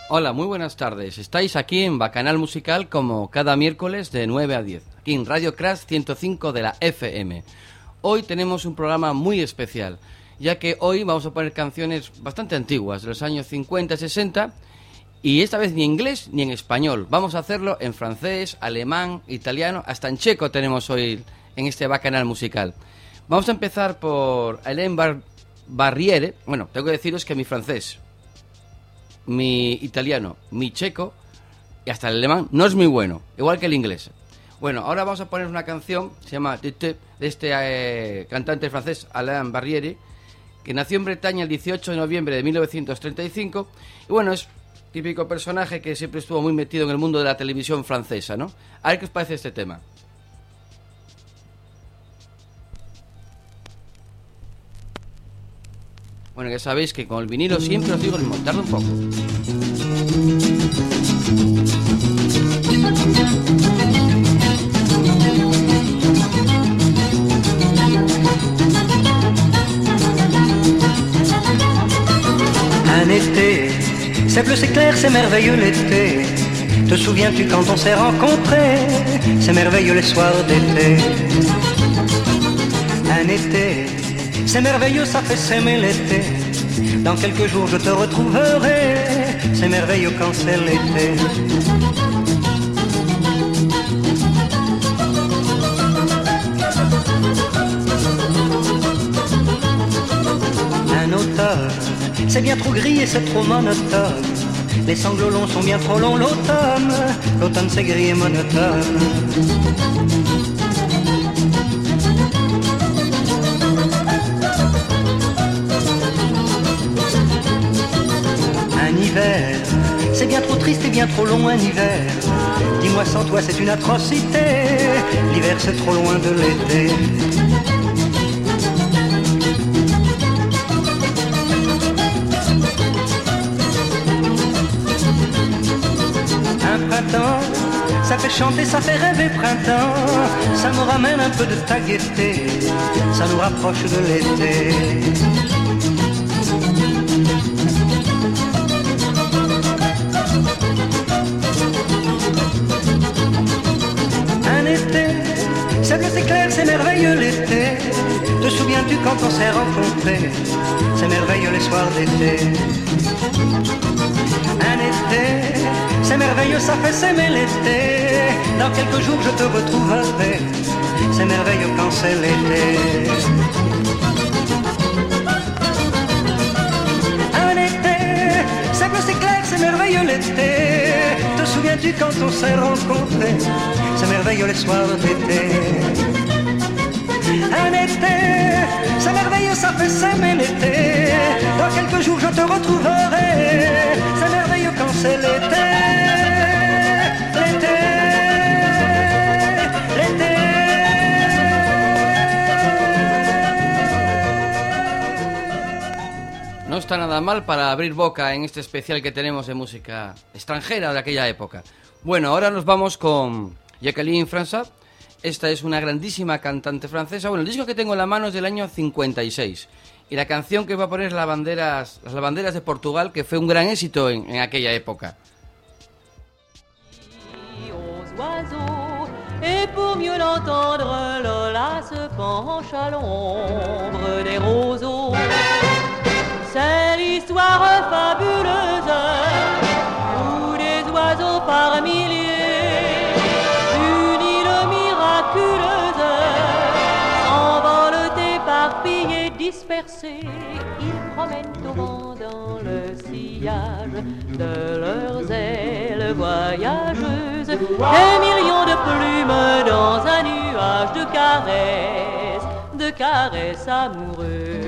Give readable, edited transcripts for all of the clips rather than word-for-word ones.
Hola, muy buenas tardes. Estáis aquí en Bacanal Musical como cada miércoles de 9 a 10, aquí en Radio Crash 105 de la FM. Hoy tenemos un programa muy especial, ya que hoy vamos a poner canciones bastante antiguas, de los años 50 y 60, y esta vez ni en inglés ni en español. Vamos a hacerlo en francés, alemán, italiano, hasta en checo tenemos hoy en este Bacanal Musical. Vamos a empezar por Hélène Barrière. Bueno, tengo que deciros que mi francés, mi italiano, mi checo y hasta el alemán no es muy bueno, igual que el inglés. Bueno, ahora vamos a poner una canción, se llama de este cantante francés Hélène Barrière, que nació en Bretaña el 18 de noviembre de 1935, y bueno, es típico personaje que siempre estuvo muy metido en el mundo de la televisión francesa, ¿no? A ver qué os parece este tema. Bueno, ya sabéis que con el vinilo siempre os digo lo mismo, tarda un poco. Un été, c'est bleu, c'est clair, c'est merveilleux l'été. Te souviens-tu quand on s'est rencontrés? C'est merveilleux les soirs d'été. Un été, c'est merveilleux, ça fait s'aimer l'été. Dans quelques jours je te retrouverai. C'est merveilleux quand c'est l'été. Un automne, c'est bien trop gris et c'est trop monotone. Les sanglots longs sont bien trop longs l'automne. L'automne c'est gris et monotone. C'est bien trop triste et bien trop long un hiver. Dis-moi sans toi c'est une atrocité. L'hiver c'est trop loin de l'été. Un printemps, ça fait chanter, ça fait rêver printemps. Ça nous ramène un peu de ta gaieté. Ça nous rapproche de l'été. C'est bleu, c'est clair, c'est merveilleux l'été. Te souviens-tu quand on s'est rencontrés? C'est merveilleux les soirs d'été. Un été, c'est merveilleux, ça fait s'aimer l'été. Dans quelques jours je te retrouverai. C'est merveilleux quand c'est l'été. Un été, c'est bleu, c'est clair, c'est merveilleux l'été. Te souviens-tu quand on s'est rencontrés? C'est merveilleux les soirs d'été. Un été, c'est merveilleux, ça fait s'aimer l'été. Dans quelques jours je te retrouverai. C'est merveilleux quand c'est l'été. L'été, l'été. No está nada mal para abrir boca en este especial que tenemos de música extranjera de aquella época. Bueno, ahora nos vamos con Jacqueline França. Esta es una grandísima cantante francesa. Bueno, el disco que tengo en la mano es del año 56. Y la canción que va a poner es las banderas de Portugal, que fue un gran éxito en aquella época. Et pour mieux l'entendre, Lola se penche à l'ombre des roseaux. C'est l'histoire fabuleuse où des oiseaux par milliers, une île miraculeuse, s'envolent éparpillés, dispersés. Ils promènent au vent dans le sillage de leurs ailes voyageuses. Des millions de plumes dans un nuage de caresses amoureuses.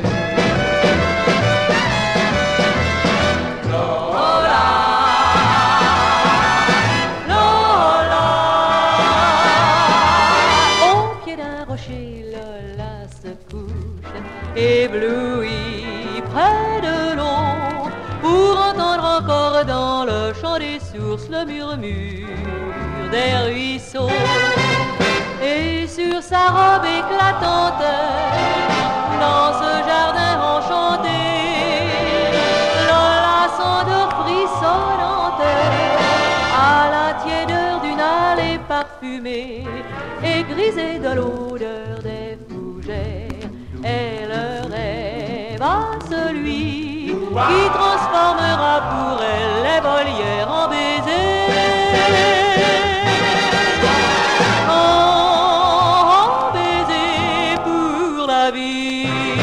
Ébloui près de l'eau pour entendre encore dans le chant des sources le murmure des ruisseaux. Et sur sa robe éclatante, dans ce jardin enchanté, Lola s'endort frissonne parfumée et grisée de l'odeur des fougères. Elle rêve à celui qui transformera pour elle les volières en baisers. En baisers pour la vie.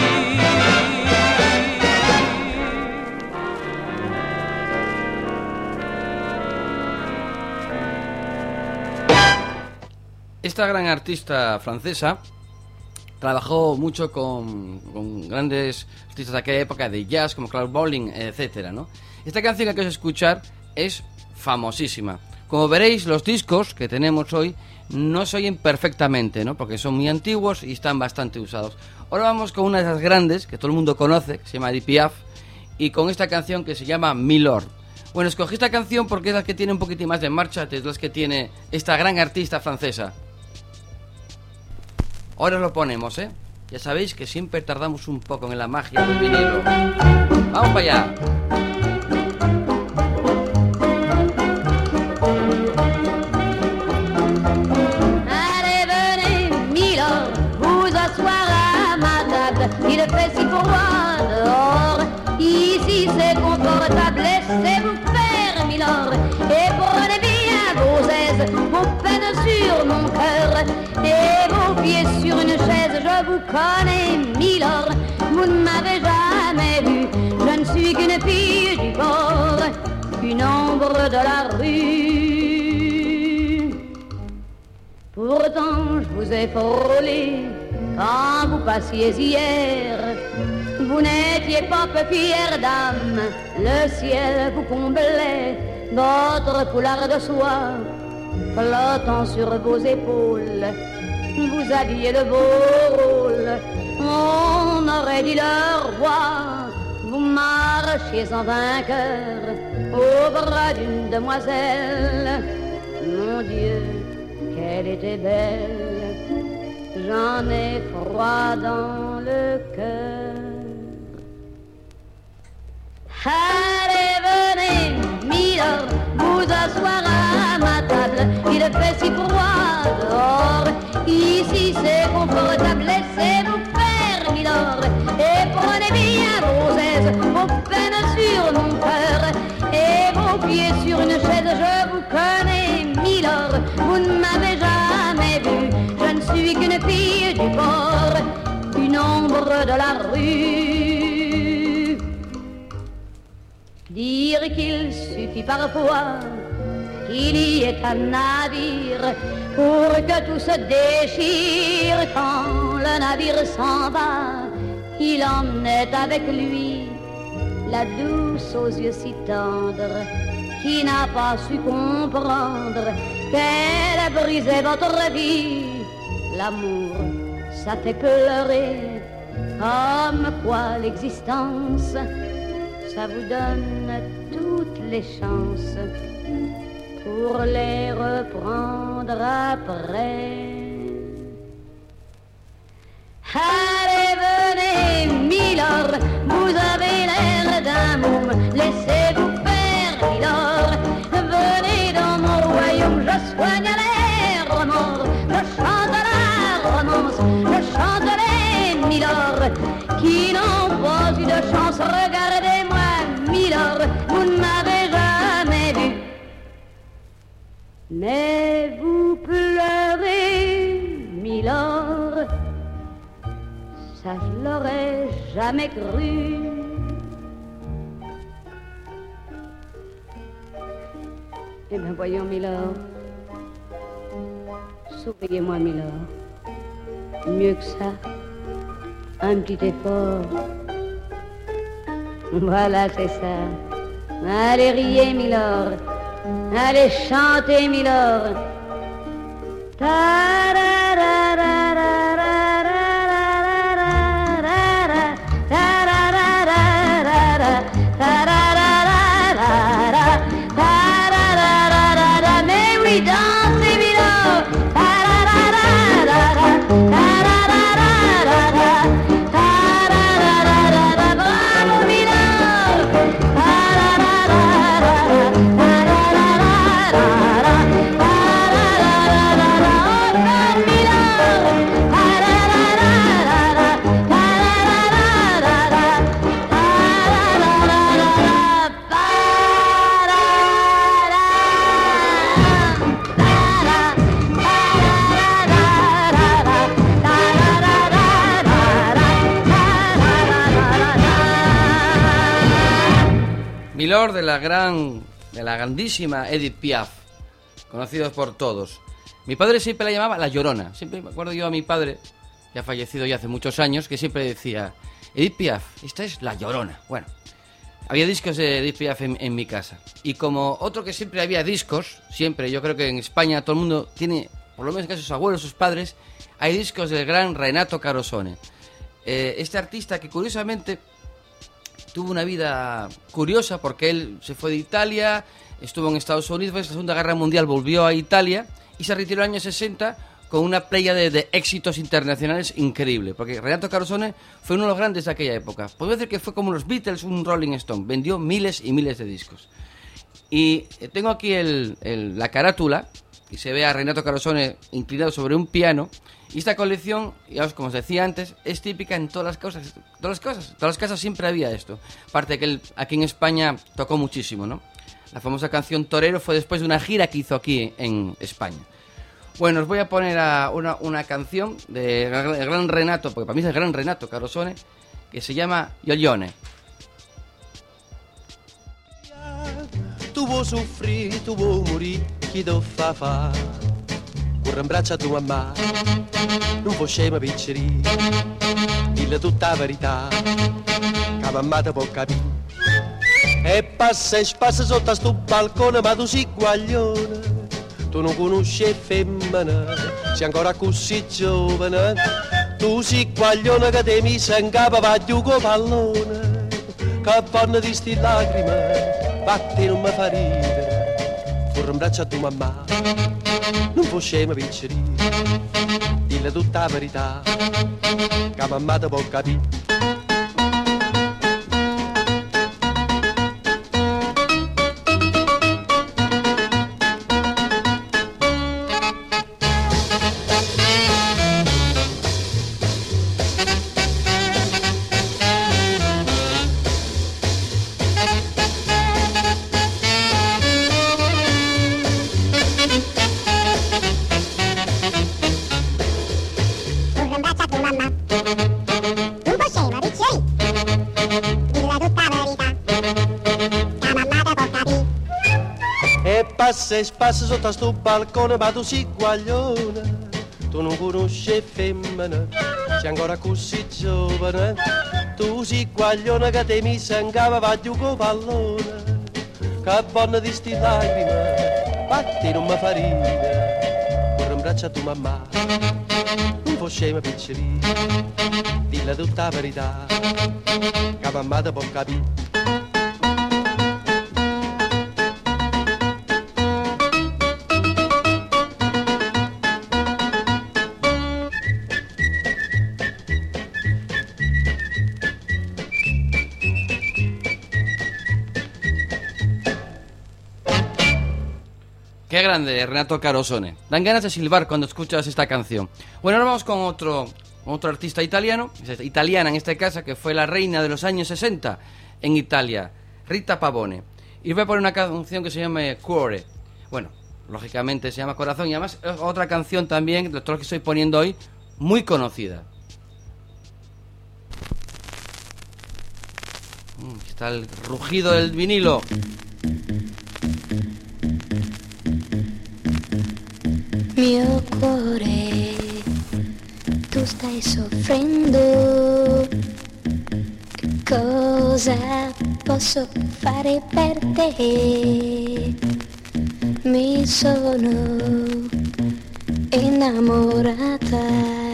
Esta gran artista francesa trabajó mucho con grandes artistas de aquella época de jazz como Claude Bolling, etcétera, ¿no? Esta canción que vais a escuchar es famosísima. Como veréis, los discos que tenemos hoy no se oyen perfectamente, ¿no? Porque son muy antiguos y están bastante usados. Ahora vamos con una de esas grandes que todo el mundo conoce, que se llama Edith Piaf, y con esta canción que se llama Milord. Bueno, escogí esta canción porque es la que tiene un poquitín más de marcha, es la que tiene esta gran artista francesa. Ahora lo ponemos, ¿eh? Ya sabéis que siempre tardamos un poco en la magia del vinilo. ¡Vamos para allá! Allez, venez, Milord, vous asseoir à ma table. Il fait si froid dehors. Ici c'est confortable, laissez-vous faire, Milord. Et prenez bien vos aises, vos peines sur mon cœur. Et vos pieds sur une chaise, je vous connais, Milord. Vous ne m'avez jamais vu, je ne suis qu'une fille du port, une ombre de la rue. Pourtant je vous ai frôlé quand vous passiez hier. Vous n'étiez pas peu fière d'âme, le ciel vous comblait, votre foulard de soie flottant sur vos épaules. Vous aviez de beaux rôles, on aurait dit le roi. Vous marchiez en vainqueur au bras d'une demoiselle. Mon Dieu, qu'elle était belle, j'en ai froid dans le cœur. Allez, venez, Milord, vous asseoir à ma table. Il fait si froid dehors. Ici c'est confortable, laissez-vous faire, Milord. Et prenez bien vos aises, vos peines sur mon cœur. Et vos pieds sur une chaise, je vous connais, Milord. Vous ne m'avez jamais vu, je ne suis qu'une fille du port, une ombre de la rue. Dire qu'il suffit parfois qu'il y ait un navire pour que tout se déchire. Quand le navire s'en va, il emmenait avec lui la douce aux yeux si tendres, qui n'a pas su comprendre qu'elle brisait votre vie. L'amour, ça fait pleurer, comme quoi l'existence, ça vous donne toutes les chances pour les reprendre après. Allez, venez, Milord, vous avez l'air d'un môme, laissez-vous faire, Milord. Venez dans mon royaume, je soigne les remords, je chante la romance, je chante les Milord qui n'ont pas eu de chance. Regardez-moi, Milord, vous ne m'avez jamais vu, mais vous pleurez, Milord, ça je l'aurais jamais cru. Eh bien voyons, Milord, souriez-moi, Milord, mieux que ça, un petit effort. Voilà, c'est ça. Allez, riez, Milord. Allez, chantez, Milord. Mais oui, dansez, Milord. Milord de la grandísima Edith Piaf, conocidos por todos. Mi padre siempre la llamaba La Llorona. Siempre me acuerdo yo a mi padre, que ha fallecido ya hace muchos años, que siempre decía: Edith Piaf, esta es La Llorona. Bueno, había discos de Edith Piaf en mi casa. Y como otro que siempre había discos, siempre, yo creo que en España todo el mundo tiene, por lo menos que sus abuelos, sus padres, hay discos del gran Renato Carosone. Este artista que curiosamente tuvo una vida curiosa porque él se fue de Italia, estuvo en Estados Unidos, en la Segunda Guerra Mundial volvió a Italia y se retiró en los años 60 con una playa de éxitos internacionales increíble, porque Renato Carosone fue uno de los grandes de aquella época. Puedo decir que fue como los Beatles, un Rolling Stone, vendió miles y miles de discos. Y tengo aquí la carátula, y se ve a Renato Carosone inclinado sobre un piano, y esta colección, ya como os decía antes, es típica en todas las casas siempre había esto. Aparte de que él aquí en España tocó muchísimo, ¿no? La famosa canción Torero fue después de una gira que hizo aquí en España. Bueno, os voy a poner una canción del gran Renato, porque para mí es el gran Renato Carosone, que se llama Ioglione. Tu vuoi soffrire, tu vuoi morire, chi do fa? Corre in braccio a tua mamma, non può scema picceri, dille tutta la verità, che mamma te può capire. E passa sotto a sto balcone, ma tu sei guaglione, tu non conosci femmina, sei ancora così giovane, tu sei guaglione che te mi sei in capo, va giù con pallone, che vanno di sti lacrime, batti non mi fa ridere, corre in braccio a tua mamma, non può scema picceri, dille tutta la verità, che mamma te può capire. Passa sotto a sto balcone, ma tu sei guaglione, tu non conosci femmina, sei ancora così giovane, tu sei guaglione che te mi sangava, va giù con pallone, che buona di sti lacrime, batti non mi fa ridere, corre in braccio a tua mamma, non può scema picceri, dille tutta la verità, che mamma te può capire. Qué grande, Renato Carosone. Dan ganas de silbar cuando escuchas esta canción. Bueno, ahora vamos con otro artista italiano, italiana en este caso, que fue la reina de los años 60 en Italia, Rita Pavone. Y os voy a poner una canción que se llama Cuore. Bueno, lógicamente se llama Corazón, y además otra canción también, de todas las que estoy poniendo hoy, muy conocida. Está el rugido del vinilo. Mio cuore, tu stai soffrendo, che cosa posso fare per te? Mi sono innamorata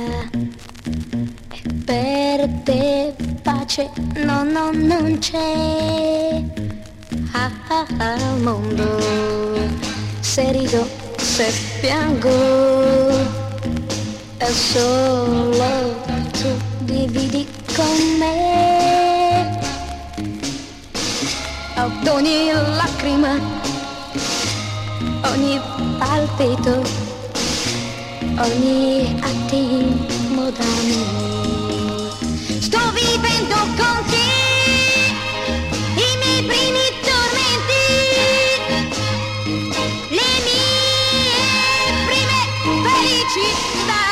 e per te pace non c'è al mondo, se rido se piango, è solo tu dividi con me. Ad ogni lacrima, ogni palpito, ogni attimo d'amore, sto vivendo con te i miei primi tormenti, le mie prime felicità,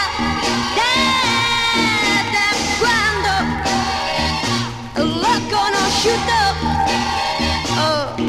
da quando l'ho conosciuto, oh,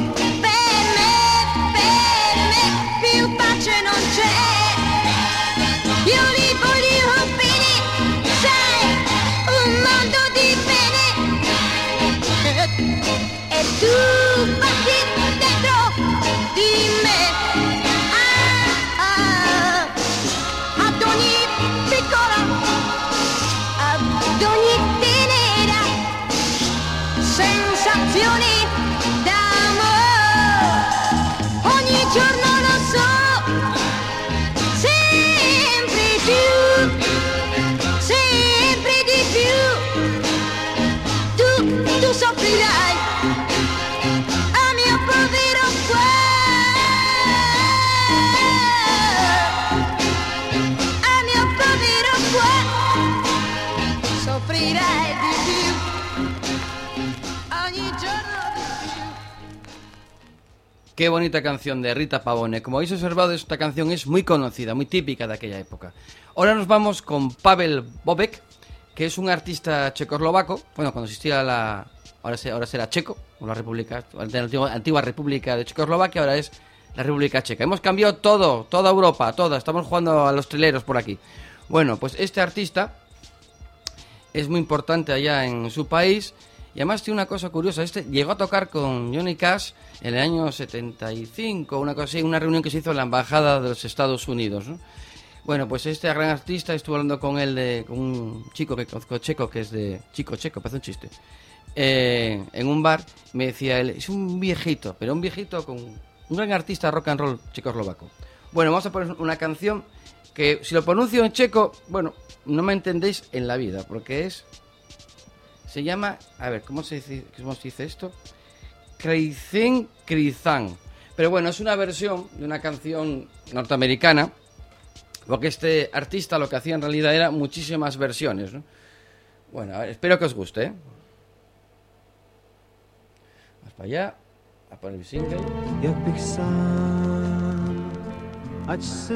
Qué bonita canción de Rita Pavone. Como habéis observado, esta canción es muy conocida, muy típica de aquella época. Ahora nos vamos con Pavel Bobek, que es un artista checoslovaco. Bueno, cuando existía la... Ahora será checo, o la República, la antigua República de Checoslovaquia, ahora es la República Checa. Hemos cambiado todo, toda Europa, toda. Estamos jugando a los trileros por aquí. Bueno, pues este artista es muy importante allá en su país. Y además tiene una cosa curiosa. Este llegó a tocar con Johnny Cash en el año 75, una cosa así, una reunión que se hizo en la Embajada de los Estados Unidos, ¿no? Bueno, pues este gran artista, estuve hablando con él, con un chico que conozco checo, que es de... Chico checo, parece un chiste. En un bar, me decía él, es un viejito, pero un viejito con un gran artista rock and roll checoslovaco. Bueno, vamos a poner una canción que, si lo pronuncio en checo, bueno, no me entendéis en la vida, porque se llama, a ver, ¿cómo se dice esto? Krizan Krizan. Pero bueno, es una versión de una canción norteamericana, porque este artista lo que hacía en realidad era muchísimas versiones, ¿no? Bueno, a ver, espero que os guste, ¿eh? Vamos para allá, a poner el single. Jak bych sám, ať se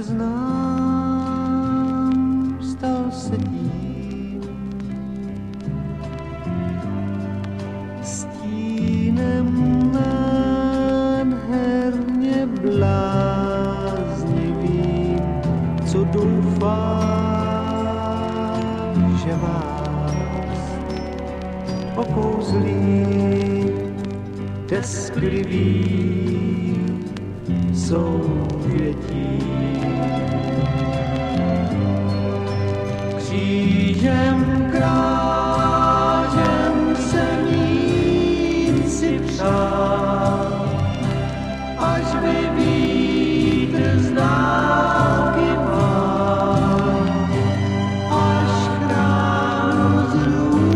znám, stal se tím stínem nádherně bláznivým, co doufám, že vás okouzlí tesklivý souvětí. Křížem krážem jsem jít si přál, až by vítr z dálky vál, až chrám z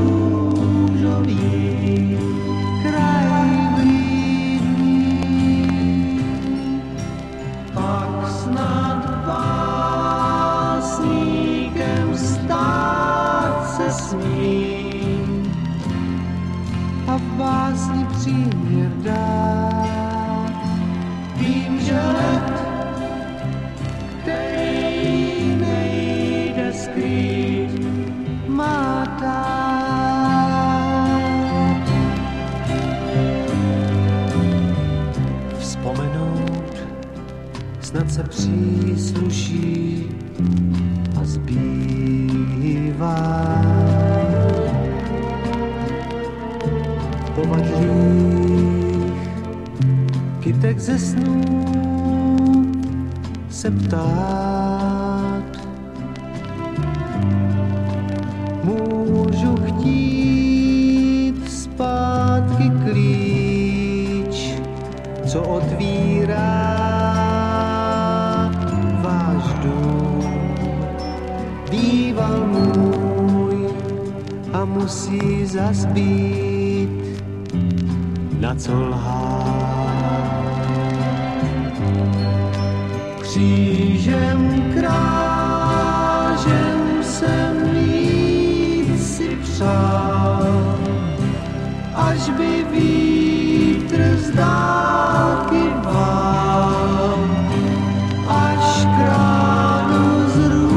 růžový kraj. Pak snad básníkem stát se smím a v básni příměr dát. Vím, že let, který nejde skrýt, má dát. Vzpomenout snad se přísluší a zbývá. Povadlých kytek ze snů se ptát. Můžu chtít zpátky klíč, co otvírá váš dům. Býval můj a musí zas být, na co lhát. Křížem krážem jsem jít si přál, až by vítr z dálky vál, až kránu z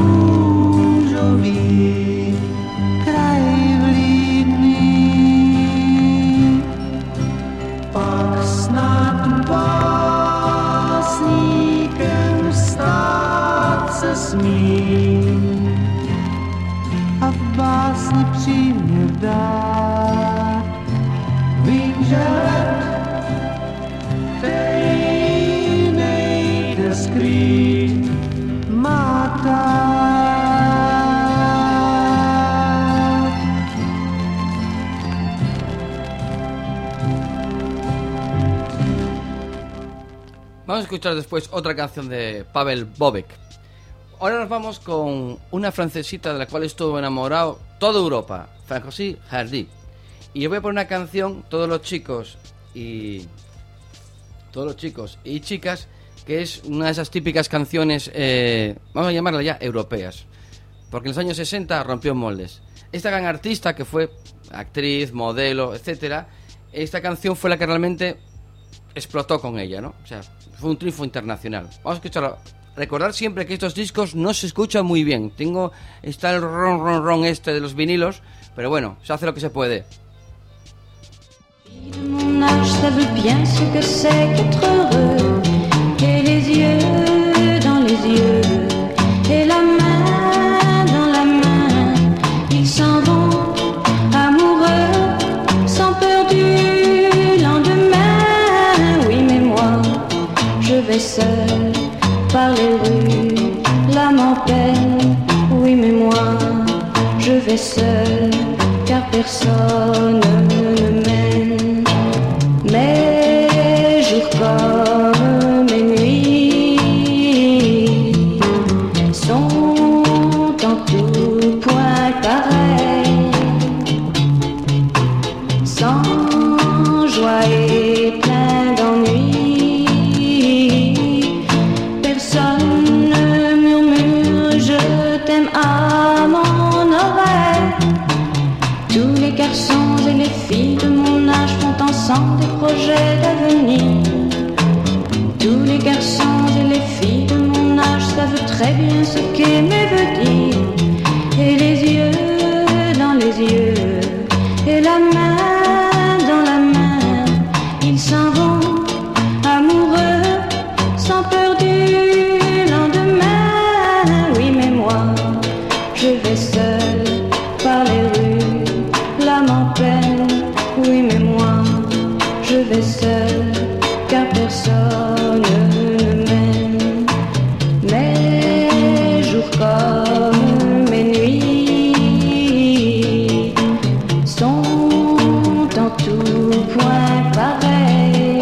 růžový kraj vlídný. Pak snad básníkem stát se smím a v básni příměr dát. Vím, že let, který nejde skrýt, má dát. Vamos a escuchar después otra canción de Pavel Bobek. Ahora nos vamos con una francesita de la cual estuvo enamorado toda Europa, Francois Hardy. Y yo voy a poner una canción, todos los chicos y chicas, que es una de esas típicas canciones, vamos a llamarla ya europeas, porque en los años 60 rompió moldes. Esta gran artista que fue actriz, modelo, etcétera, esta canción fue la que realmente explotó con ella, ¿no? O sea, fue un triunfo internacional. Vamos a escucharlo. Recordar siempre que estos discos no se escuchan muy bien. Está el ron este de los vinilos, pero bueno, se hace lo que se puede. Mon âge savent bien ce que c'est qu'être heureux, et les yeux dans les yeux, et la main dans la main, ils s'en vont amoureux, sans peur du lendemain. Oui, mais moi, je vais seul par les rues, l'âme en peine. Oui, mais moi, je vais seul, car personne ne mène. Mes jours comme mes nuits sont en tout point pareils, sans joie et plein d'ennui. Personne ne murmure je t'aime à mon oreille. Tous les garçons et les filles de mon âge font ensemble des projets d'avenir. Tous les garçons et les filles de mon âge savent très bien ce qu'aimer veut dire. Et les yeux dans les yeux, et la main dans la main, ils s'en vont amoureux, sans peur du lendemain. Oui, mais moi, je vais seul par les rues, l'âme en peine. Oui, mais moi, je vais seul, car personne ne m'aime. Mes jours comme mes nuits sont en tout point pareils,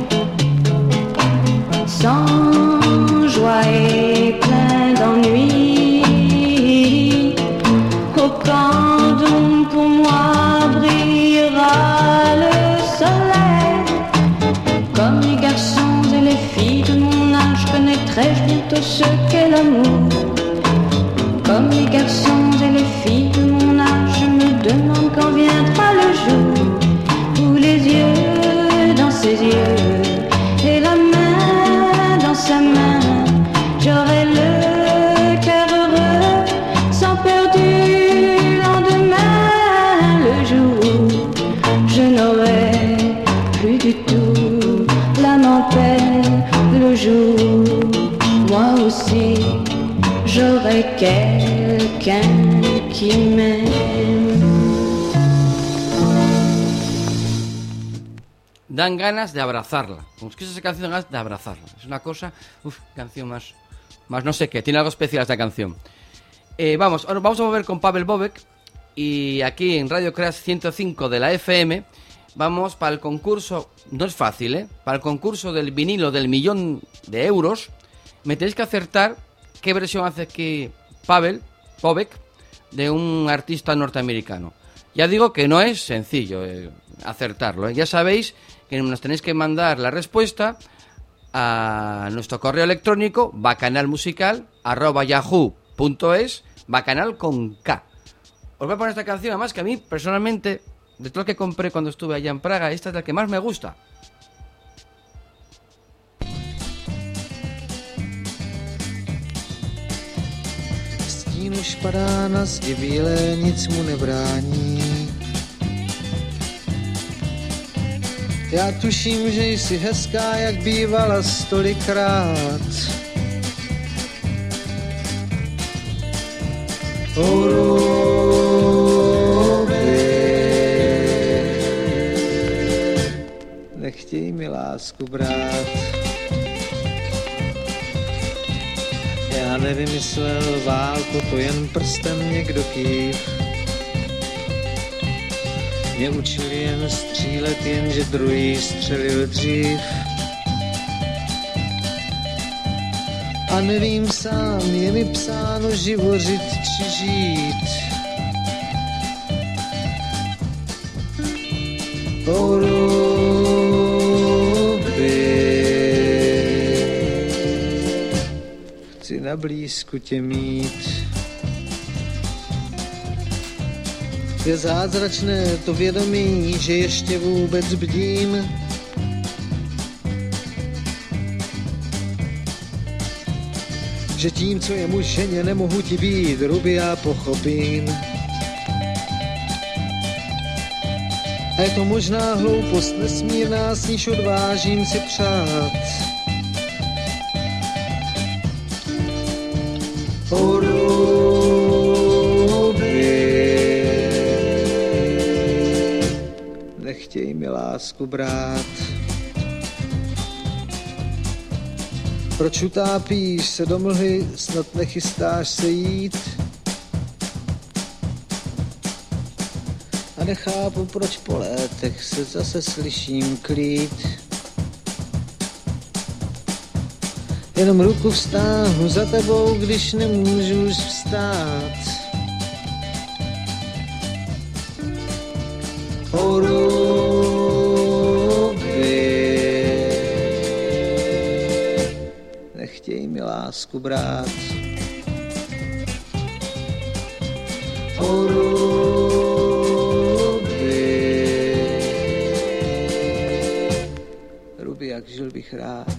sans joie et plein d'ennui. Au camp d'ombre pour moi brillera le soleil. Comme les garçons et les filles de mon âge, connaîtrai-je bientôt ce qu'est l'amour. Comme les garçons et les filles de mon âge, je me demande quand viendra le jour où les yeux dans ses yeux et la main dans sa main, j'aurai le cœur heureux, sans peur du lendemain. Le jour où je n'aurai plus du tout l'âme en peine, le jour où moi aussi j'aurai quelqu'un qui m'aime. Dan ganas de abrazarla. Como escuchas esa canción, dan ganas de abrazarla. Es una cosa, canción más no sé qué. Tiene algo especial esta canción. Ahora vamos a volver con Pavel Bobek. Y aquí en Radio Crash 105 de la FM vamos para el concurso. No es fácil, para el concurso del vinilo del 1.000.000 de euros. Me tenéis que acertar qué versión hace aquí Pavel Bobek de un artista norteamericano. Ya digo que no es sencillo acertarlo. Ya sabéis que nos tenéis que mandar la respuesta a nuestro correo electrónico bacanalmusical@yahoo.es, bacanal con K. Os voy a poner esta canción, además que a mí personalmente, de todo lo que compré cuando estuve allá en Praga, esta es la que más me gusta. Stín už padá na zdi bílé, nic mu nebrání. Já tuším, že jsi hezká, jak bývala stolikrát. Nechtěj mi lásku brát. Já nevymyslel válku, to jen prstem někdo kýv. Mě učili jen střílet, jenže druhý střelil dřív. A nevím sám, je mi psáno živořit či žít. Chci na blízku tě mít. Je zázračné to vědomí, že ještě vůbec bdím. že tím, co je muž ženě, nemohu ti být, Ruby, já pochopím. A je to možná hloupost nesmírná, s níž odvážím si přát. O Ruby, nechtěj mi lásku brát. Proč utápíš se do mlhy, snad nechystáš se jít? A nechápu, proč po létech se zase slyším klít. Jenom ruku vztáhnu za tebou, když nemůžu už vstát. O Ruby, nechtěj mi lásku brát. O Ruby, jak žil bych rád.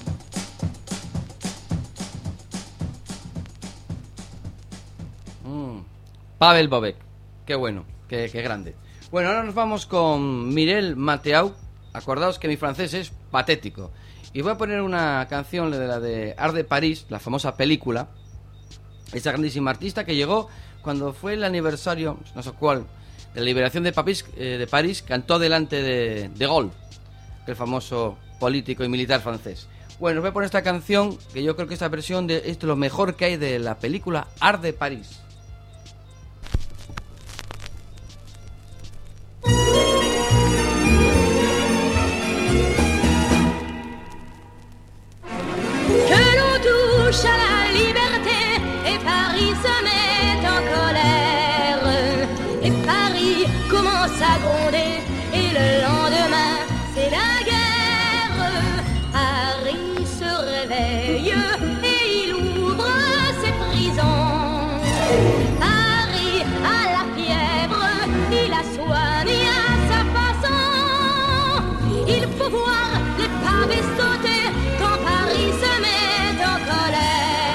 Pavel Bobek, qué bueno, qué grande. Bueno, ahora nos vamos con Mireille Mathieu. Acordaos que mi francés es patético. Y voy a poner una canción de la de Art de París, la famosa película. Esa grandísima artista que llegó cuando fue el aniversario, no sé cuál, de la liberación de París, cantó delante de Gaulle, el famoso político y militar francés. Bueno, os voy a poner esta canción, que yo creo que esta versión es de lo mejor que hay de la película Art de París. À la liberté et Paris se met en colère et Paris commence à gronder et le lendemain c'est la guerre. Paris se réveille et il ouvre ses prisons. Paris a la fièvre, il la soigne à sa façon. Il faut voir les pavés sauter quand Paris se met en colère.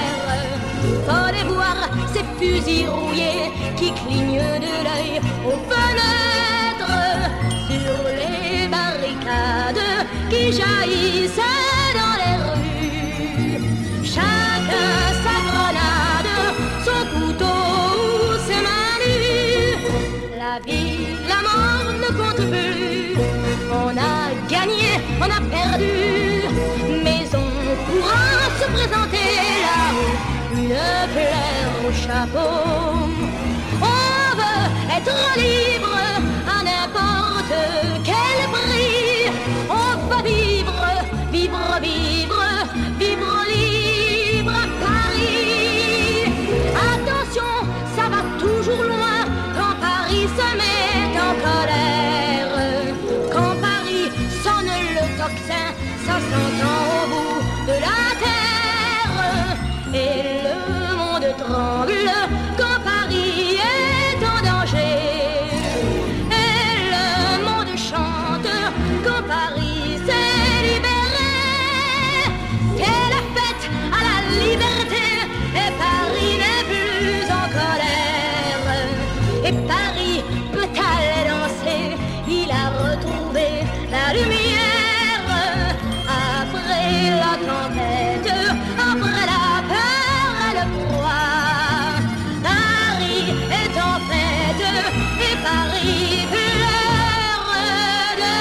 Fallait voir ces fusils rouillés qui clignent de l'œil aux fenêtres, sur les barricades qui jaillissent dans les rues. Chacun sa grenade, son couteau ou ses mains nues. La vie, la mort ne compte plus. On a gagné, on a perdu, mais on pourra se présenter là-haut, une fleur au chapeau. On veut être libre à n'importe quel prix. On va vivre, vivre, vivre, vivre libre à Paris. Attention, ça va toujours loin quand Paris se met en colère. Quand Paris sonne le tocsin, ça s'entend au bout de la terre. Et le monde tremble quand Paris est en danger. Et le monde chante quand Paris s'est libéré. C'est la fête à la liberté et Paris n'est plus en colère. Et Paris peut aller danser, il a retrouvé la lumière. Après la tempête, après la peur et le froid, Paris est en fête et Paris pleure de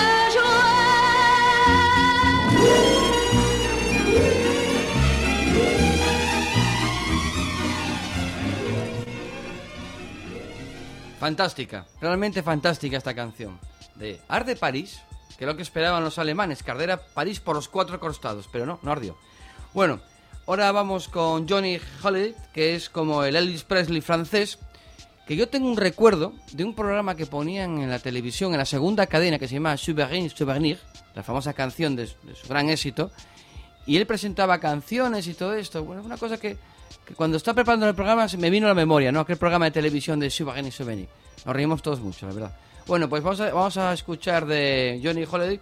Fantástica, realmente fantástica esta canción de Art de París, que es lo que esperaban los alemanes, que ardiera París por los cuatro costados, pero no ardió. Bueno, ahora vamos con Johnny Hallyday, que es como el Elvis Presley francés, que yo tengo un recuerdo de un programa que ponían en la televisión, en la segunda cadena, que se llama Souvenir, la famosa canción de su gran éxito, y él presentaba canciones y todo esto. Bueno, es una cosa que cuando estaba preparando el programa se me vino a la memoria, ¿no? Aquel programa de televisión de Souvenir. Nos reímos todos mucho, la verdad. Bueno, pues vamos a escuchar de Johnny Hallyday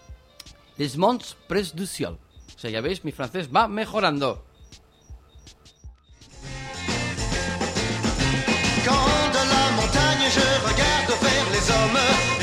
Les Monts Près du Ciel. O sea, ya veis, mi francés va mejorando.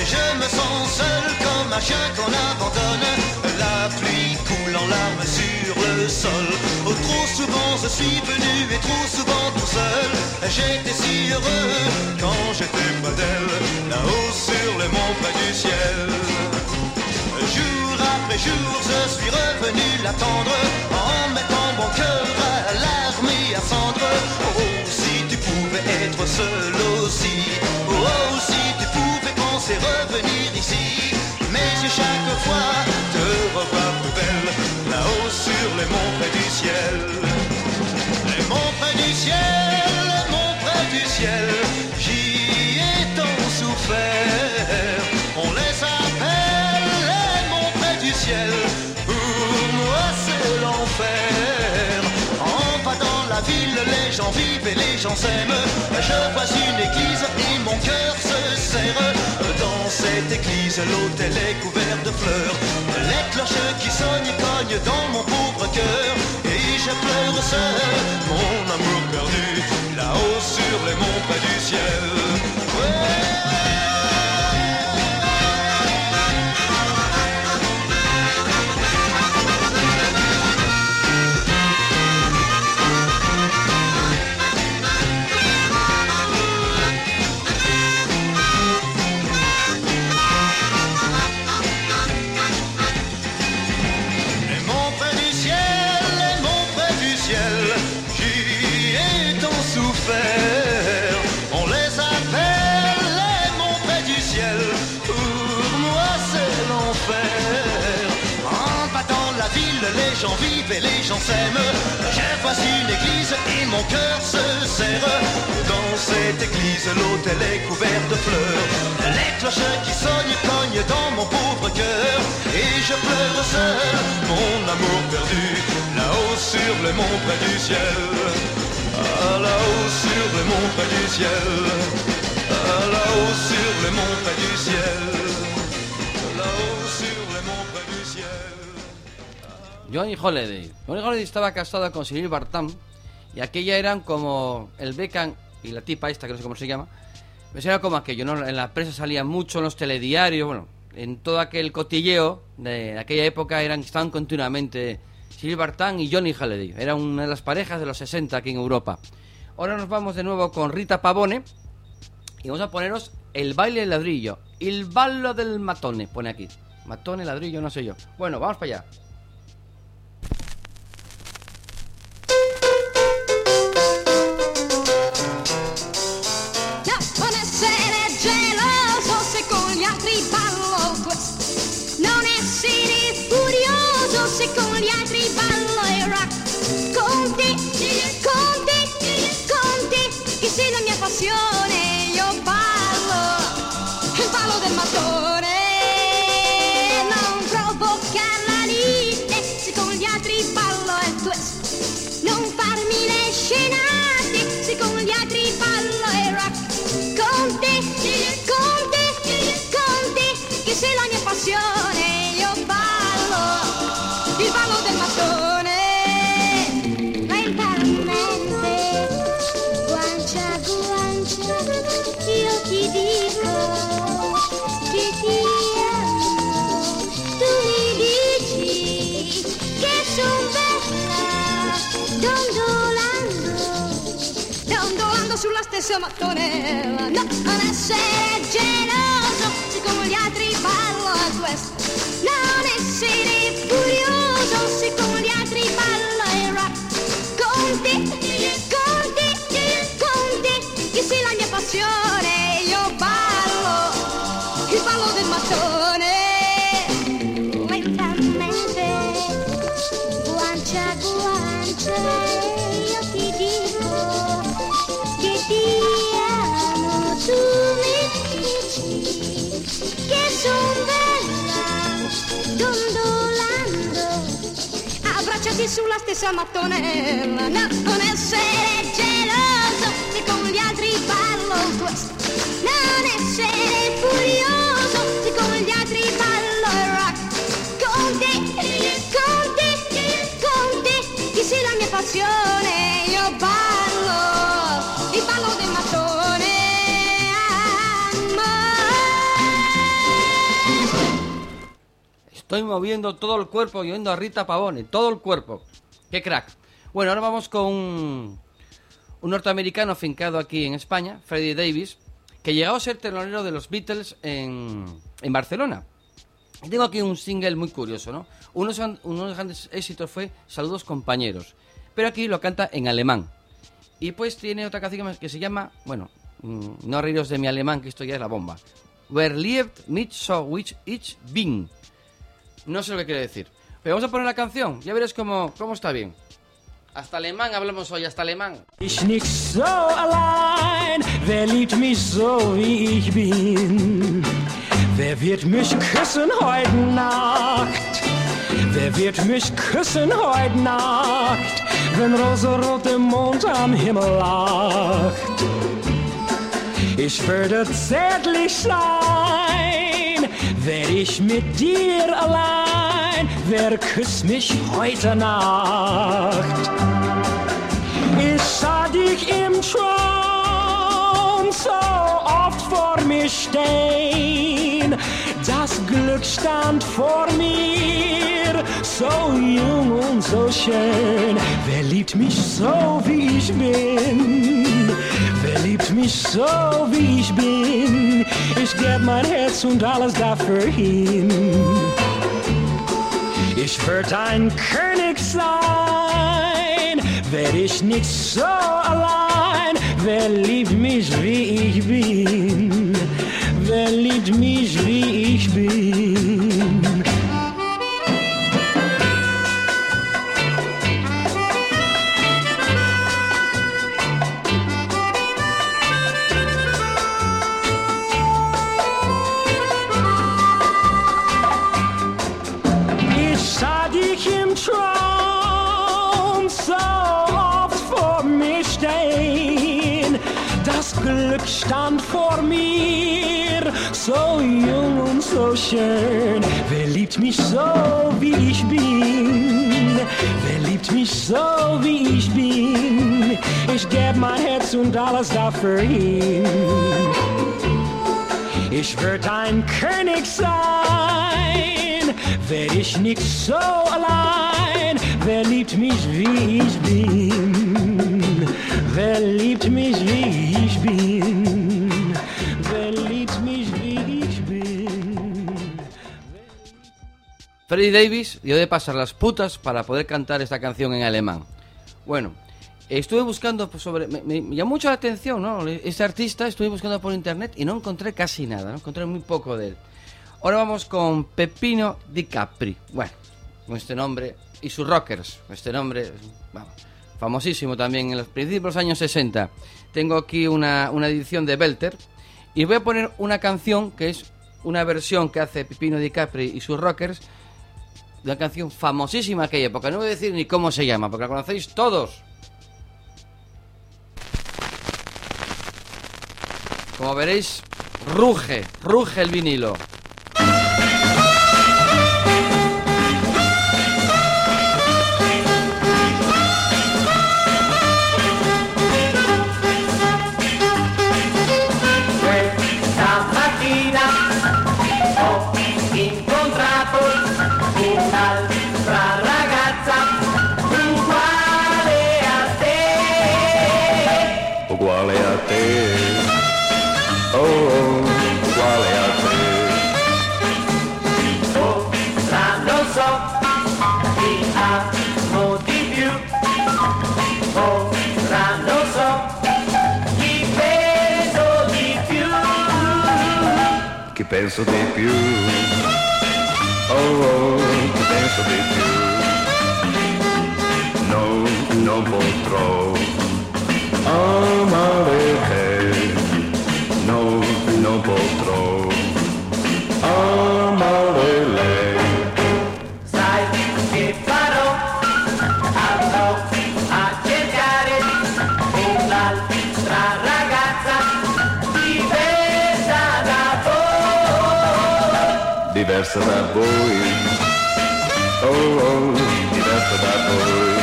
et je me sens seul comme un chien qu'on abandonne. La pluie coule en larmes sur le sol. Oh, trop souvent je suis venu et trop souvent tout seul. J'étais si heureux quand j'étais près d'elle, là-haut sur les monts près du ciel. Jour après jour je suis revenu l'attendre, en mettant mon cœur à larmes et à cendres. Oh, si tu pouvais être seul aussi, oh, si tu pouvais penser revenir ici. Mais chaque fois te revoir plus belle, là-haut sur les monts près du ciel. Les monts près du ciel, les monts près du ciel, j'y ai tant souffert. On les appelle les monts près du ciel, pour moi c'est l'enfer. En bas dans la ville, les gens vivent et les gens s'aiment. Je vois une église et mon cœur se serre. Dans cette église, l'autel est couvert de fleurs. Les cloches qui sonnent cognent dans mon pauvre cœur. Et je pleure seul, mon amour perdu, là-haut sur les monts près du ciel. Ouais. On les appelle les monts près du ciel, pour moi c'est l'enfer. En bas dans la ville, les gens vivent et les gens s'aiment. Je vois une église et mon cœur se serre. Dans cette église, l'autel est couvert de fleurs. Les cloches qui sonnent cognent dans mon pauvre cœur. Et je pleure seul, mon amour perdu, là-haut sur les monts près du ciel. Ah, là-haut sur les monts près du ciel, ah, là-haut sur les monts près du ciel, là-haut sur les monts près du ciel. Johnny Holiday. Johnny Holiday estaba casada con Cyril Vartan y aquella eran como el Beckham y la tipa esta, que no sé cómo se llama. Pues era como aquello, ¿no? En la prensa salían mucho, en los telediarios, bueno, en todo aquel cotilleo de aquella época estaban continuamente Cyril Vartan y Johnny Holiday. Era una de las parejas de los 60 aquí en Europa. Ahora nos vamos de nuevo con Rita Pavone y vamos a poneros el baile del ladrillo. Il ballo del matone, pone aquí. Matone, ladrillo, no sé yo. Bueno, vamos para allá. Non essere geloso se con gli altri ballo questo. Non essere furioso se con gli altri ballo il rock. Con te, che sei la mia passione, io ballo il ballo del mattone. Non provocare la lite se con gli altri ballo è questo. Non farmi le scenate se con gli altri ballo il rock. Con te, che sei la mia passione, io ballo il ballo del mattone. Lentamente, guancia a guancia, io ti dico che ti amo. Tu mi dici che son bella, dondolando sulla stessa mattonella. No, non essere geloso se con gli altri ballo a questo. Non essere furioso se con gli altri ballo il rock. Con te, che sei la mia passione, io ballo il ballo del mattone. Lentamente, guancia a guancia, io ti dico che ti amo. Tu mi dici che son bella, dondolando, abbracciati sulla stessa mattonella. No, non essere geloso se con gli altri ballo questo. Non essere furioso se con gli altri ballo il rock. Con te, che sei la mia passione, io ballo il ballo del mattone. Estoy moviendo todo el cuerpo y oyendo a Rita Pavone, todo el cuerpo. ¡Qué crack! Bueno, ahora vamos con un norteamericano afincado aquí en España, Freddie Davis, que llegó a ser telonero de los Beatles en Barcelona. Y tengo aquí un single muy curioso, ¿no? Uno de los grandes éxitos fue Saludos compañeros, pero aquí lo canta en alemán. Y pues tiene otra canción que se llama, bueno, no reíros de mi alemán, que esto ya es la bomba. Wer liebt mich so wie ich bin. No sé lo que quiere decir. Pero vamos a poner la canción, ya veréis cómo está bien. Hasta alemán hablamos hoy, hasta alemán. Ich nicht so allein, wer liebt mich so wie ich bin? Wer wird mich küssen heute Nacht? Wer wird mich küssen heute Nacht, wenn rosarot der Mond am Himmel lacht? Ich würde zärtlich sein, wär ich mit dir allein, wer küsst mich heute Nacht? Ich sah dich im Traum so oft vor mir stehen, das Glück stand vor mir, so jung und so schön. Wer liebt mich so, wie ich bin? Wer liebt mich so, wie ich bin? Ich geb mein Herz und alles dafür hin. Ich würd ein König sein, wär ich nicht so allein. Wer liebt mich, wie ich bin? Wer liebt mich, wie ich bin? Ich sah dich im Traum so oft vor mir stehen, das Glück stand vor mir, so jung und so schön. Wer liebt mich so, wie ich bin? Wer liebt mich so, wie ich bin? Ich geb mein Herz und alles dafür hin. Ich würd ein König sein, wär ich nicht so allein. Wer liebt mich, wie ich bin? Wer liebt mich, wie ich bin? Wer liebt mich, wie ich bin? Freddie Davis dio de pasar las putas para poder cantar esta canción en alemán. Bueno, estuve buscando sobre... Me llamó mucho la atención, ¿no? Este artista, estuve buscando por internet y no encontré casi nada, ¿no? Encontré muy poco de él. Ahora vamos con Peppino Di Capri. Bueno, con este nombre y sus Rockers. Este nombre, vamos, famosísimo también en los principios de los años 60. Tengo aquí una edición de Belter y voy a poner una canción que es una versión que hace Peppino Di Capri y sus Rockers de una canción famosísima de aquella época. No voy a decir ni cómo se llama, porque la conocéis todos. Como veréis, ruge el vinilo. Uguale a te, oh, uguale a te. Ora non so chi amo di più, ora non so chi penso di più. Chi penso di più, oh, chi penso di più. No, non potrò amare te, no, non potrò amare lei. Sai che farò? Andrò a cercare un'altra ragazza diversa da voi. Diversa da voi, oh, diversa da voi.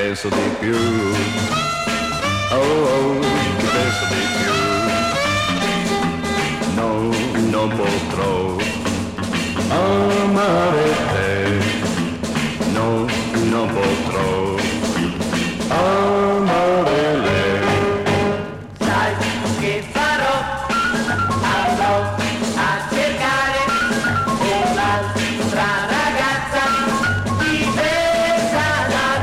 beso di più. Oh, oh, ti beso di più. No, non potrò amare te. No, non potrò amare lei. Sai che farò? Andrò a cercare un'altra ragazza diversa da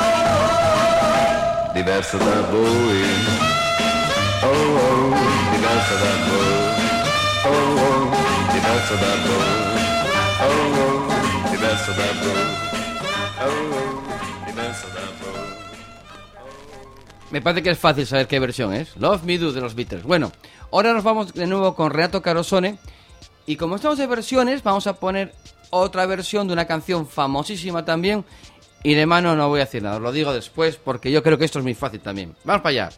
voi. Diversa da voi. Oh, oh, diversa da voi. Oh, oh, diversa da voi. Oh, oh, diversa da voi. Oh, oh, diversa da voi. Me parece que es fácil saber qué versión es. Love Me Do de los Beatles. Bueno, ahora nos vamos de nuevo con Renato Carosone. Y como estamos de versiones, vamos a poner otra versión de una canción famosísima también. Y de mano no voy a decir nada, os lo digo después porque yo creo que esto es muy fácil también. Vamos para allá.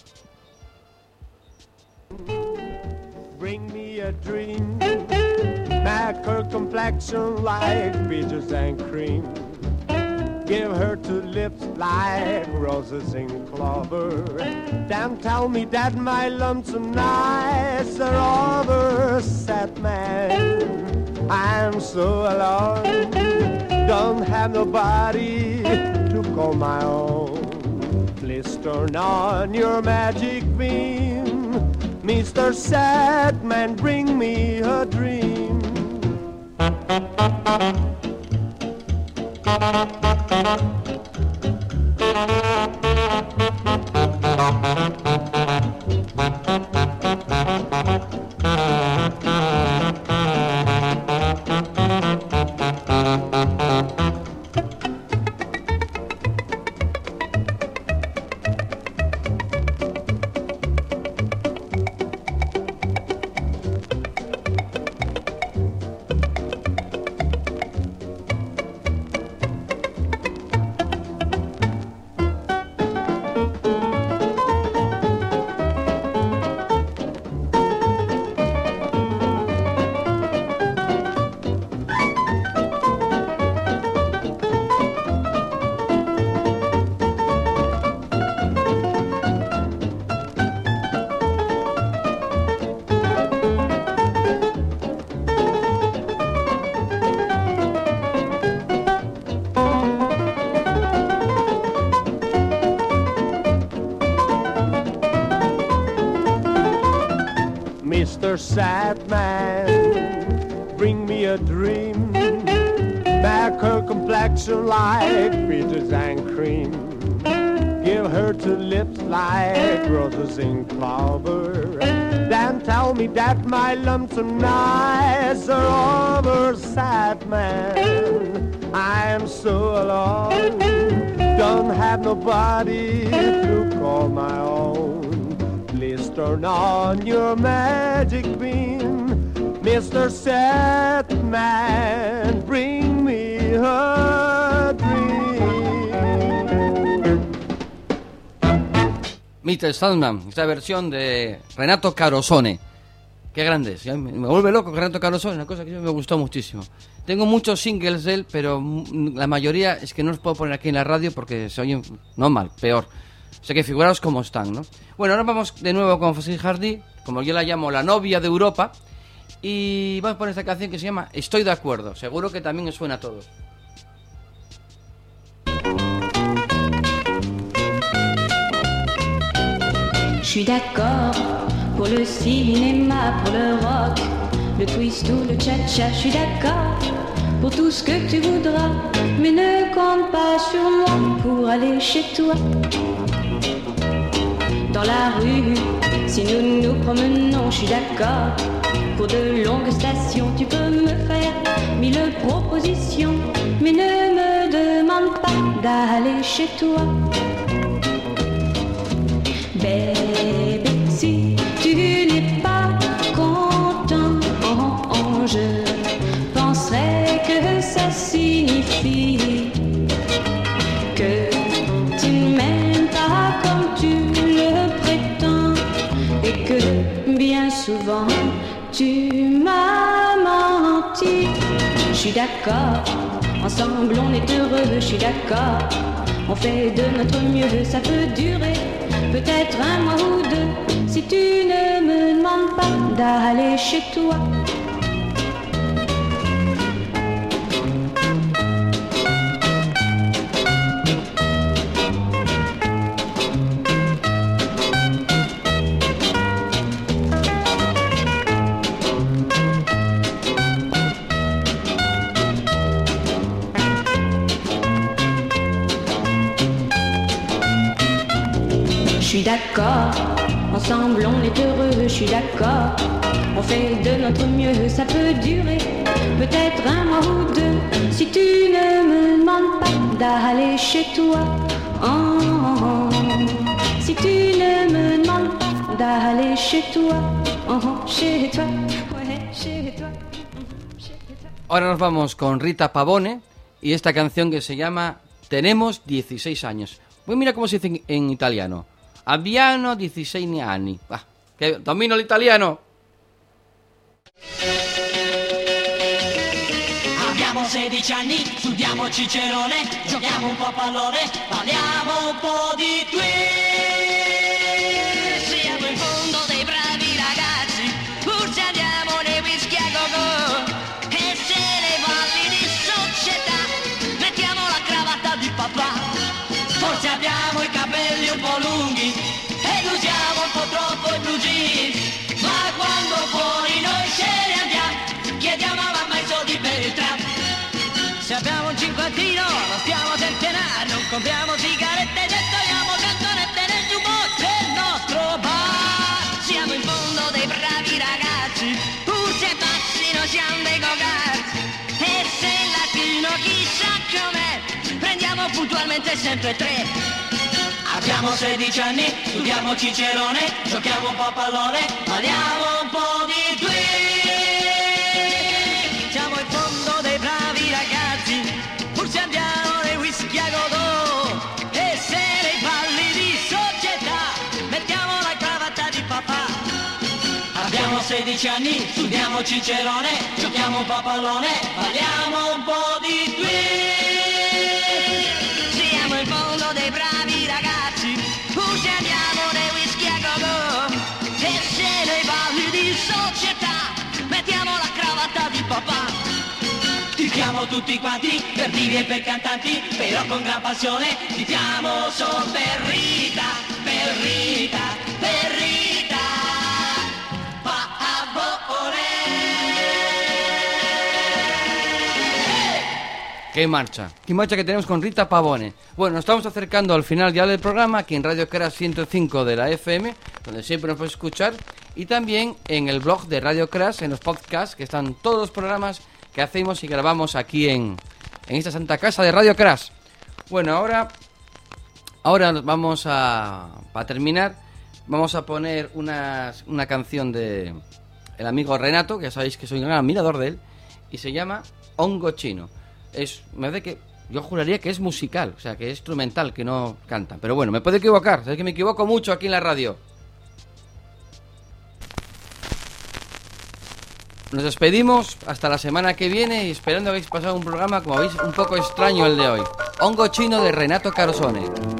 Bring me a dream, back her complexion like peaches and cream. Give her two lips like roses in clover. Then tell me that my lonesome nights are over, sad man. I'm so alone, don't have nobody to call my own. Please turn on your magic beam, Mr. Sadman, bring me a dream. Mr. Sadman, bring me a dream, back her complexion like peaches and cream. Give her two lips like roses in clover. Then tell me that my lonesome nights are over, sad man. I am so alone, don't have nobody to call my own. Please turn on your magic beam, Mr. Sadman, bring me a dream. Mr. Sadman, esta versión de Renato Carosone. Qué grande es, me vuelve loco Renato Carosone, una cosa que me gustó muchísimo. Tengo muchos singles de él, pero la mayoría es que no los puedo poner aquí en la radio porque se oyen, no mal, peor. O sea que figuraos cómo están, ¿no? Bueno, ahora vamos de nuevo con Felicity Hardy, como yo la llamo, la novia de Europa. Y vamos a poner esta canción que se llama Estoy de acuerdo. Seguro que también os suena a todos. Je suis d'accord pour le cinéma, pour le rock, le twist ou le cha-cha. Je suis d'accord pour tout ce que tu voudras, mais ne compte pas sur moi pour aller chez toi. Dans la rue, si nous nous promenons, je suis d'accord. Pour de longues stations, tu peux me faire 1000 propositions, mais ne me demande pas d'aller chez toi. Bébé, si tu n'es pas content, je penserais que ça signifie que tu ne m'aimes pas comme tu le prétends et que bien souvent tu m'as menti. Je suis d'accord, ensemble on est heureux, je suis d'accord. On fait de notre mieux, ça peut durer peut-être un mois ou deux. Si tu ne me demandes pas d'aller chez toi. Je suis d'accord, ensemble on est heureux, je suis d'accord. On fait de notre mieux, ça peut durer peut-être un mois ou deux. Si tu ne me demandes pas d'aller chez toi. Oh, oh, oh. Si tu ne me demandes pas d'aller chez toi. Oh, oh, chez toi, ouais, chez toi. Ahora nos vamos con Rita Pavone y esta canción que se llama Tenemos 16 años. Pues mira cómo se dice en italiano. Abbiamo 16 anni. Che domino l'italiano. Abbiamo 16 anni, studiamo Cicerone, giochiamo un po' a pallone, parliamo un po' di qui. Siamo in fondo dei bravi ragazzi, pur se andiamo nei whisky a go-go. E se nei balli di società mettiamo la cravatta di papà. Forse abbiamo i capelli un po' lunghi ed usiamo un po' troppo i blue jeans, ma quando fuori noi ce ne andiamo, chiediamo a mamma i soldi per il tram. Se abbiamo un cinquantino non stiamo a tentennare, non compriamo sigarette e togliamo canzonette nel jukebox del nostro bar. Siamo in fondo dei bravi ragazzi, pur se passi noi siamo dei go-karts. E se in latino chissà com'è, prendiamo puntualmente sempre tre. Abbiamo 16 anni, studiamo Cicerone, giochiamo un po' a pallone, parliamo un po' di qui. Siamo in fondo dei bravi ragazzi, pur se andiamo nei whisky a go-go. E se nei balli di società mettiamo la cravatta di papà. Abbiamo 16 anni, studiamo Cicerone, giochiamo un po' a pallone, parliamo un po' di qui. Siamo in fondo dei bravi ragazzi, pur se andiamo nei whisky a go-go. E se nei balli di società mettiamo la cravatta di papà. Ti chiamo tutti quanti, per divi e per cantanti, però con gran passione ti chiamo solo per Rita, per Rita, per Rita Pavone. ¡Qué marcha! ¡Qué marcha que tenemos con Rita Pavone! Bueno, nos estamos acercando al final ya del programa, aquí en Radio Crash 105 de la FM, donde siempre nos puedes escuchar, y también en el blog de Radio Crash, en los podcasts, que están todos los programas que hacemos y grabamos aquí en esta santa casa de Radio Crash. Bueno, ahora vamos para terminar, vamos a poner una canción de el amigo Renato, que ya sabéis que soy un gran admirador de él, y se llama Hongo Chino. Me parece que yo juraría que es musical, o sea, que es instrumental, que no canta. Pero bueno, me puedo equivocar, sabéis que me equivoco mucho aquí en la radio. Nos despedimos hasta la semana que viene y esperando que hayáis pasado un programa, como veis, un poco extraño el de hoy. Hongo Chino de Renato Carosone.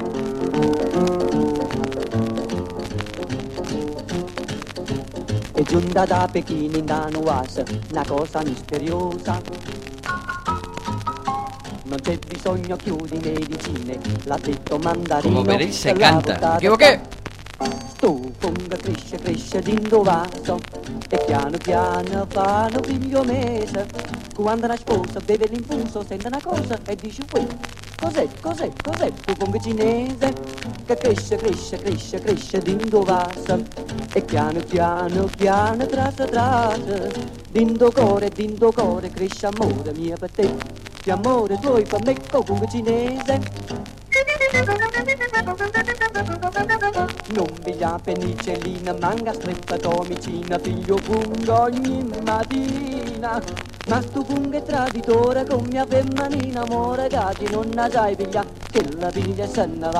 È giunta da Pechino in Danuas, una cosa misteriosa. Non c'è bisogno più di medicine, l'ha detto Mandarino. Come veréis se canta. ¿Me equivoqué? Sto fungo cresce, cresce dentro vaso e piano piano fa un primo mese. Quando una sposa beve l'infuso sente una cosa e dice uè, cos'è, cos'è, cos'è tu fungo cinese che cresce, cresce, cresce, cresce dentro vaso e piano piano, piano trasa, trasa dentro cuore, cresce amore mio per te, che amore tuo per me con fungo cinese. Non piglia penicillina, manga streptomicina, figlio fungo ogni mattina. Ma tu fungo è traditore con mia femmanina, amore gatti non la sai piglia, che la piglia e se ne va.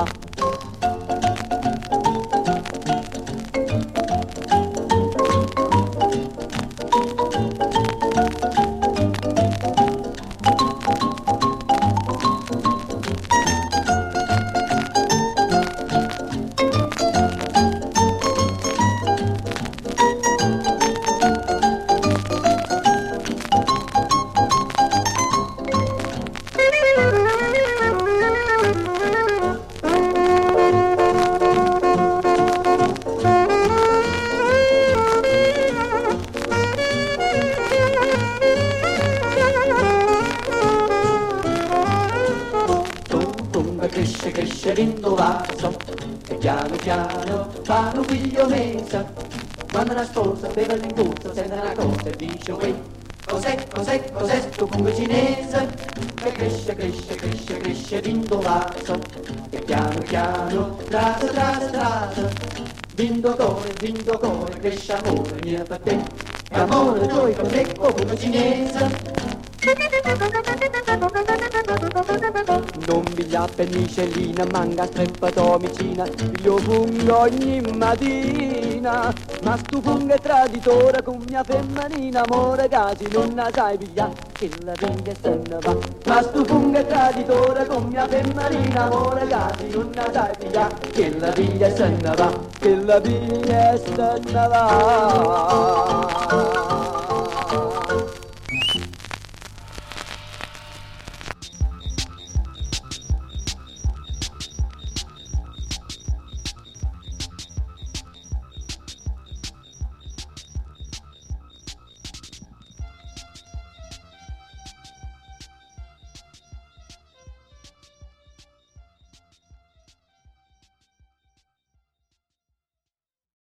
piano, fa un figlio mese. Quando una sposa beve l'ingusto, sente una cosa e dice uè, cos'è sto fungo cinese che cresce dentro vaso e piano piano trasa vinto cuore cresce amore mio per te e amore tuo cos'è fungo cinese. Non piglia pennicellina, manca streppatomicina, io fungo ogni mattina, ma stu fungo è traditore con mia femminina, amore casi non la sai pigliare, che la piglia se ne va. Ma stu fungo è traditore con mia femminina, amore casi non la sai pigliare, che la piglia se ne va, che la piglia se ne va.